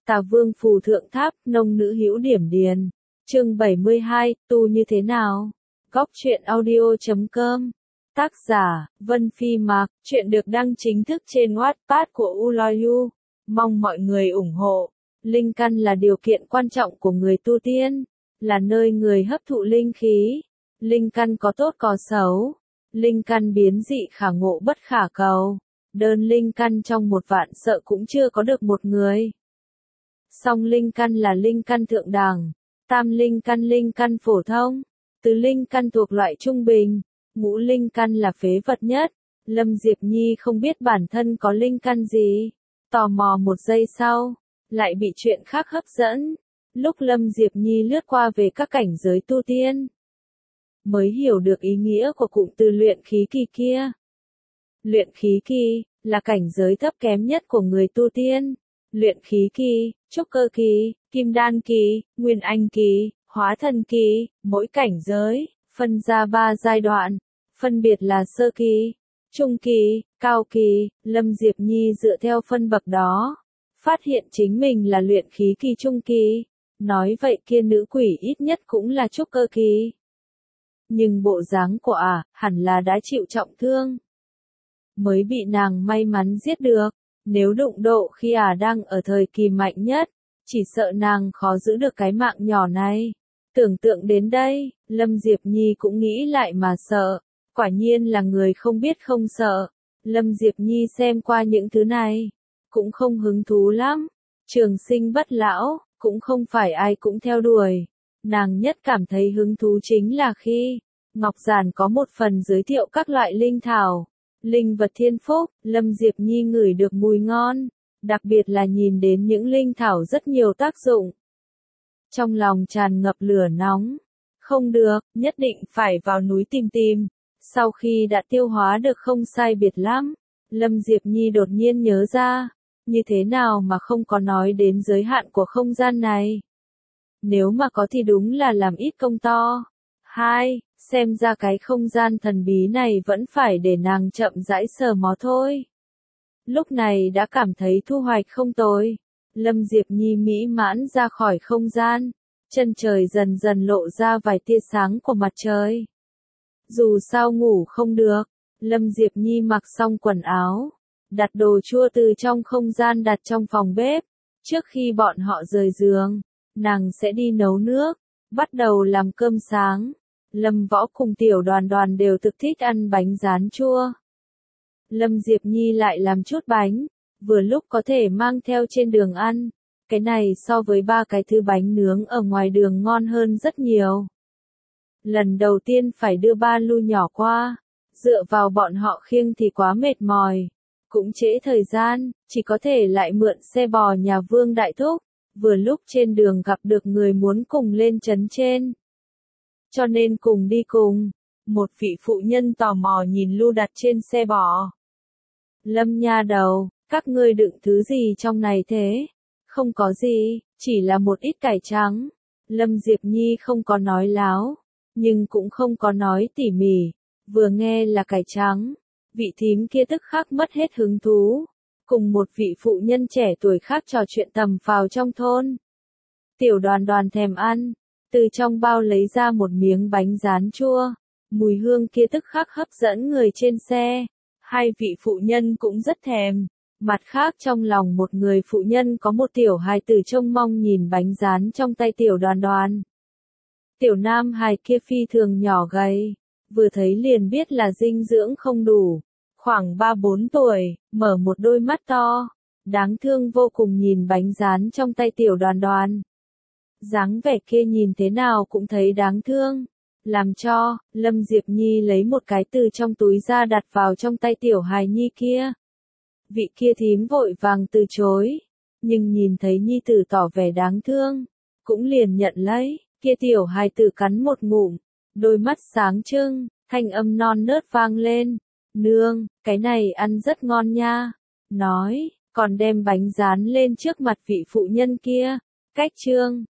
Tà Vương phù thượng tháp, nông nữ hữu điểm điền. Chương 72, tu như thế nào? Góc truyện audio.com. Tác giả, Vân Phi Mạc, truyện được đăng chính thức trên Wattpad của Uloyu. Mong mọi người ủng hộ. Linh căn là điều kiện quan trọng của người tu tiên, là nơi người hấp thụ linh khí. Linh căn có tốt có xấu. Linh căn biến dị khả ngộ bất khả cầu. Đơn linh căn trong 1 vạn sợ cũng chưa có được một người. Song linh căn là linh căn thượng đẳng, tam linh căn phổ thông, tứ linh căn thuộc loại trung bình, ngũ linh căn là phế vật nhất. Lâm Diệp Nhi không biết bản thân có linh căn gì, tò mò 1 giây sau, lại bị chuyện khác hấp dẫn. Lúc Lâm Diệp Nhi lướt qua về các cảnh giới tu tiên, mới hiểu được ý nghĩa của cụm từ luyện khí kỳ kia. Luyện khí kỳ là cảnh giới thấp kém nhất của người tu tiên. Luyện khí kỳ, trúc cơ kỳ, kim đan kỳ, nguyên anh kỳ, hóa thần kỳ, mỗi cảnh giới phân ra 3 giai đoạn, phân biệt là sơ kỳ, trung kỳ, cao kỳ. Lâm Diệp Nhi dựa theo phân bậc đó, phát hiện chính mình là luyện khí kỳ trung kỳ. Nói vậy kia nữ quỷ ít nhất cũng là trúc cơ kỳ. Nhưng bộ dáng của hẳn là đã chịu trọng thương, mới bị nàng may mắn giết được. Nếu đụng độ khi đang ở thời kỳ mạnh nhất, chỉ sợ nàng khó giữ được cái mạng nhỏ này. Tưởng tượng đến đây, Lâm Diệp Nhi cũng nghĩ lại mà sợ. Quả nhiên là người không biết không sợ. Lâm Diệp Nhi xem qua những thứ này, cũng không hứng thú lắm. Trường sinh bất lão, cũng không phải ai cũng theo đuổi. Nàng nhất cảm thấy hứng thú chính là khi Ngọc Giản có một phần giới thiệu các loại linh thảo, linh vật thiên phúc. Lâm Diệp Nhi ngửi được mùi ngon, đặc biệt là nhìn đến những linh thảo rất nhiều tác dụng. Trong lòng tràn ngập lửa nóng. Không được, nhất định phải vào núi tìm tìm. Sau khi đã tiêu hóa được không sai biệt lắm, Lâm Diệp Nhi đột nhiên nhớ ra, như thế nào mà không có nói đến giới hạn của không gian này. Nếu mà có thì đúng là làm ít công to. Xem ra cái không gian thần bí này vẫn phải để nàng chậm rãi sờ mó thôi. Lúc này đã cảm thấy thu hoạch không tồi. Lâm Diệp Nhi mỹ mãn ra khỏi không gian. Chân trời dần dần lộ ra vài tia sáng của mặt trời. Dù sao ngủ không được, Lâm Diệp Nhi mặc xong quần áo, đặt đồ chua từ trong không gian đặt trong phòng bếp. Trước khi bọn họ rời giường, nàng sẽ đi nấu nước, bắt đầu làm cơm sáng. Lâm Võ cùng Tiểu Đoàn Đoàn đều thực thích ăn bánh rán chua. Lâm Diệp Nhi lại làm chút bánh, vừa lúc có thể mang theo trên đường ăn. Cái này so với 3 cái thứ bánh nướng ở ngoài đường ngon hơn rất nhiều. Lần đầu tiên phải đưa ba lu nhỏ qua, dựa vào bọn họ khiêng thì quá mệt mỏi, cũng trễ thời gian, chỉ có thể lại mượn xe bò nhà Vương Đại Thúc. Vừa lúc trên đường gặp được người muốn cùng lên trấn trên, cho nên cùng đi cùng. Một vị phụ nhân tò mò nhìn lu đặt trên xe bò. Lâm nha đầu, các ngươi đựng thứ gì trong này thế? Không có gì, chỉ là một ít cải trắng. Lâm Diệp Nhi không có nói láo, nhưng cũng không có nói tỉ mỉ. Vừa nghe là cải trắng, vị thím kia tức khắc mất hết hứng thú. Cùng một vị phụ nhân trẻ tuổi khác trò chuyện tầm phào trong thôn. Tiểu Đoàn Đoàn thèm ăn, từ trong bao lấy ra một miếng bánh rán chua. Mùi hương kia tức khắc hấp dẫn người trên xe. 2 vị phụ nhân cũng rất thèm. Mặt khác trong lòng một người phụ nhân có một tiểu hài tử trông mong nhìn bánh rán trong tay Tiểu Đoàn Đoàn. Tiểu nam hài kia phi thường nhỏ gầy, vừa thấy liền biết là dinh dưỡng không đủ. Khoảng 3-4 tuổi, mở một đôi mắt to, đáng thương vô cùng nhìn bánh rán trong tay Tiểu Đoàn Đoàn. Dáng vẻ kia nhìn thế nào cũng thấy đáng thương. Làm cho, Lâm Diệp Nhi lấy một cái từ trong túi ra đặt vào trong tay tiểu hài nhi kia. Vị kia thím vội vàng từ chối, nhưng nhìn thấy nhi tử tỏ vẻ đáng thương, cũng liền nhận lấy. Kia tiểu hài tử cắn một ngụm, đôi mắt sáng trưng, thanh âm non nớt vang lên. Nương, cái này ăn rất ngon nha. Nói, còn đem bánh rán lên trước mặt vị phụ nhân kia. Cách trương,